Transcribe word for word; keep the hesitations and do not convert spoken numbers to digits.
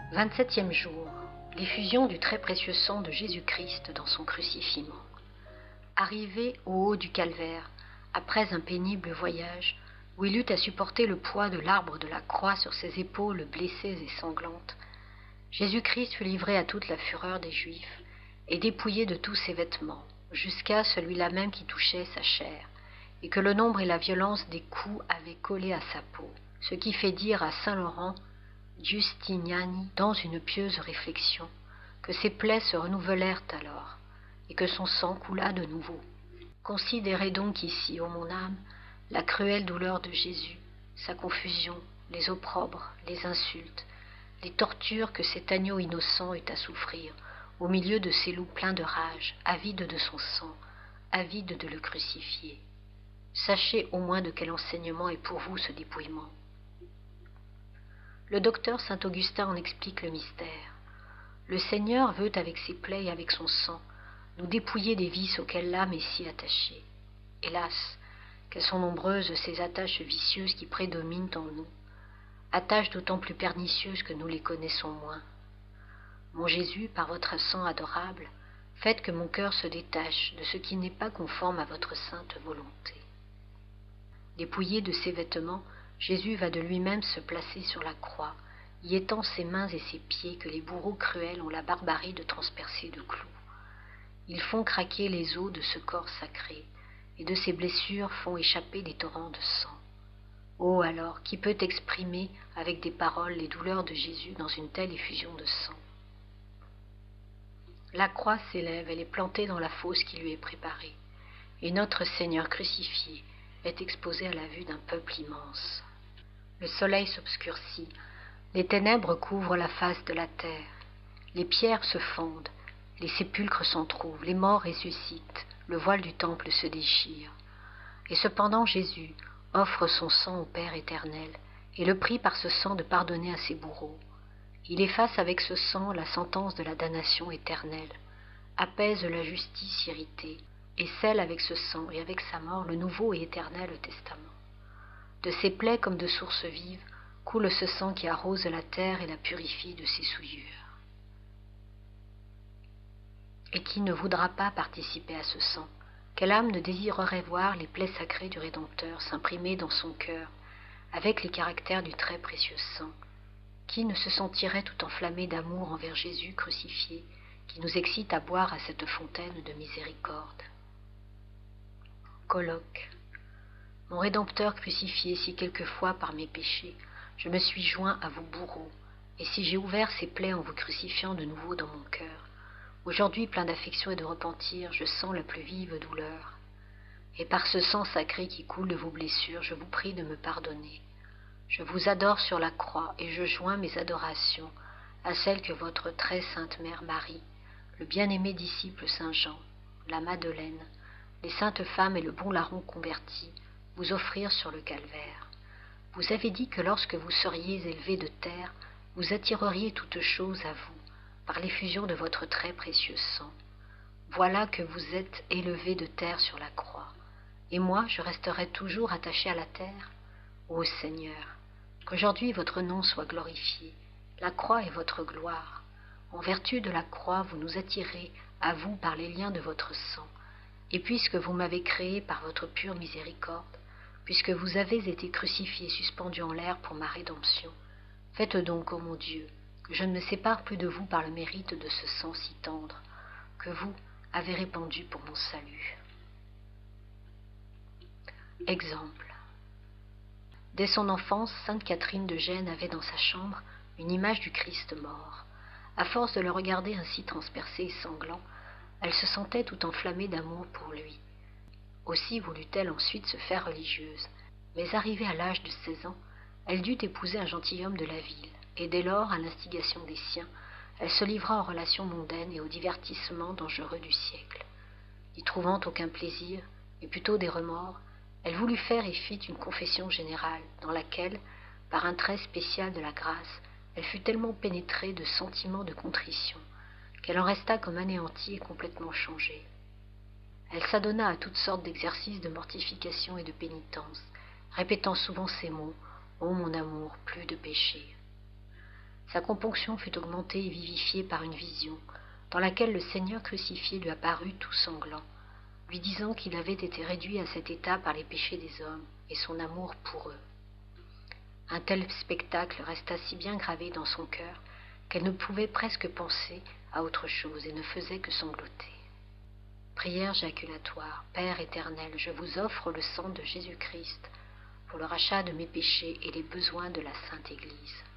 vingt-septième jour. L'effusion du très précieux sang de Jésus-Christ dans son crucifixion. Arrivé au haut du calvaire, après un pénible voyage, où il eut à supporter le poids de l'arbre de la croix sur ses épaules blessées et sanglantes, Jésus-Christ fut livré à toute la fureur des Juifs et dépouillé de tous ses vêtements, jusqu'à celui-là même qui touchait sa chair, et que le nombre et la violence des coups avaient collé à sa peau, ce qui fait dire à saint Laurent Giustiniani, dans une pieuse réflexion, que ses plaies se renouvelèrent alors, et que son sang coula de nouveau. Considérez donc ici, ô mon âme, la cruelle douleur de Jésus, sa confusion, les opprobres, les insultes, les tortures que cet agneau innocent eut à souffrir, au milieu de ces loups pleins de rage, avides de son sang, avides de le crucifier. Sachez au moins de quel enseignement est pour vous ce dépouillement. Le docteur Saint-Augustin en explique le mystère. Le Seigneur veut, avec ses plaies et avec son sang, nous dépouiller des vices auxquels l'âme est si attachée. Hélas, qu'elles sont nombreuses ces attaches vicieuses qui prédominent en nous, attaches d'autant plus pernicieuses que nous les connaissons moins. Mon Jésus, par votre sang adorable, faites que mon cœur se détache de ce qui n'est pas conforme à votre sainte volonté. Dépouillé de ses vêtements, Jésus va de lui-même se placer sur la croix, y étend ses mains et ses pieds que les bourreaux cruels ont la barbarie de transpercer de clous. Ils font craquer les os de ce corps sacré, et de ses blessures font échapper des torrents de sang. Oh alors, qui peut exprimer avec des paroles les douleurs de Jésus dans une telle effusion de sang? La croix s'élève, elle est plantée dans la fosse qui lui est préparée, et notre Seigneur crucifié est exposé à la vue d'un peuple immense. Le soleil s'obscurcit, les ténèbres couvrent la face de la terre, les pierres se fondent, les sépulcres s'entrouvent, les morts ressuscitent, le voile du temple se déchire. Et cependant Jésus offre son sang au Père éternel, et le prie par ce sang de pardonner à ses bourreaux. Il efface avec ce sang la sentence de la damnation éternelle, apaise la justice irritée, et scelle avec ce sang et avec sa mort le nouveau et éternel testament. De ses plaies comme de sources vives coule ce sang qui arrose la terre et la purifie de ses souillures. Et qui ne voudra pas participer à ce sang? Quelle âme ne désirerait voir les plaies sacrées du Rédempteur s'imprimer dans son cœur avec les caractères du très précieux sang? Qui ne se sentirait tout enflammé d'amour envers Jésus crucifié, qui nous excite à boire à cette fontaine de miséricorde? Colloque. Mon Rédempteur crucifié, si quelquefois par mes péchés, je me suis joint à vos bourreaux, et si j'ai ouvert ces plaies en vous crucifiant de nouveau dans mon cœur, aujourd'hui plein d'affection et de repentir, je sens la plus vive douleur. Et par ce sang sacré qui coule de vos blessures, je vous prie de me pardonner. Je vous adore sur la croix, et je joins mes adorations à celles que votre très sainte mère Marie, le bien-aimé disciple Saint Jean, la Madeleine, les saintes femmes et le bon larron converti vous offrirent sur le calvaire. Vous avez dit que lorsque vous seriez élevés de terre, vous attireriez toutes choses à vous, par l'effusion de votre très précieux sang. Voilà que vous êtes élevés de terre sur la croix, et moi je resterai toujours attaché à la terre. Ô Seigneur, qu'aujourd'hui votre nom soit glorifié, la croix est votre gloire. En vertu de la croix, vous nous attirez à vous par les liens de votre sang, et puisque vous m'avez créé par votre pure miséricorde, puisque vous avez été crucifié, suspendu en l'air pour ma rédemption, faites donc, ô mon Dieu, que je ne me sépare plus de vous par le mérite de ce sang si tendre, que vous avez répandu pour mon salut. Exemple. Dès son enfance, sainte Catherine de Gênes avait dans sa chambre une image du Christ mort. À force de le regarder ainsi transpercé et sanglant, elle se sentait tout enflammée d'amour pour lui. Aussi voulut-elle ensuite se faire religieuse, mais arrivée à l'âge de seize ans, elle dut épouser un gentilhomme de la ville, et dès lors, à l'instigation des siens, elle se livra aux relations mondaines et aux divertissements dangereux du siècle. N'y trouvant aucun plaisir, et plutôt des remords, elle voulut faire et fit une confession générale, dans laquelle, par un trait spécial de la grâce, elle fut tellement pénétrée de sentiments de contrition, qu'elle en resta comme anéantie et complètement changée. Elle s'adonna à toutes sortes d'exercices de mortification et de pénitence, répétant souvent ces mots « Ô mon amour, plus de péché ». Sa componction fut augmentée et vivifiée par une vision, dans laquelle le Seigneur crucifié lui apparut tout sanglant, lui disant qu'il avait été réduit à cet état par les péchés des hommes et son amour pour eux. Un tel spectacle resta si bien gravé dans son cœur qu'elle ne pouvait presque penser à autre chose et ne faisait que sangloter. Prière jaculatoire. Père éternel, je vous offre le sang de Jésus-Christ pour le rachat de mes péchés et les besoins de la Sainte Église.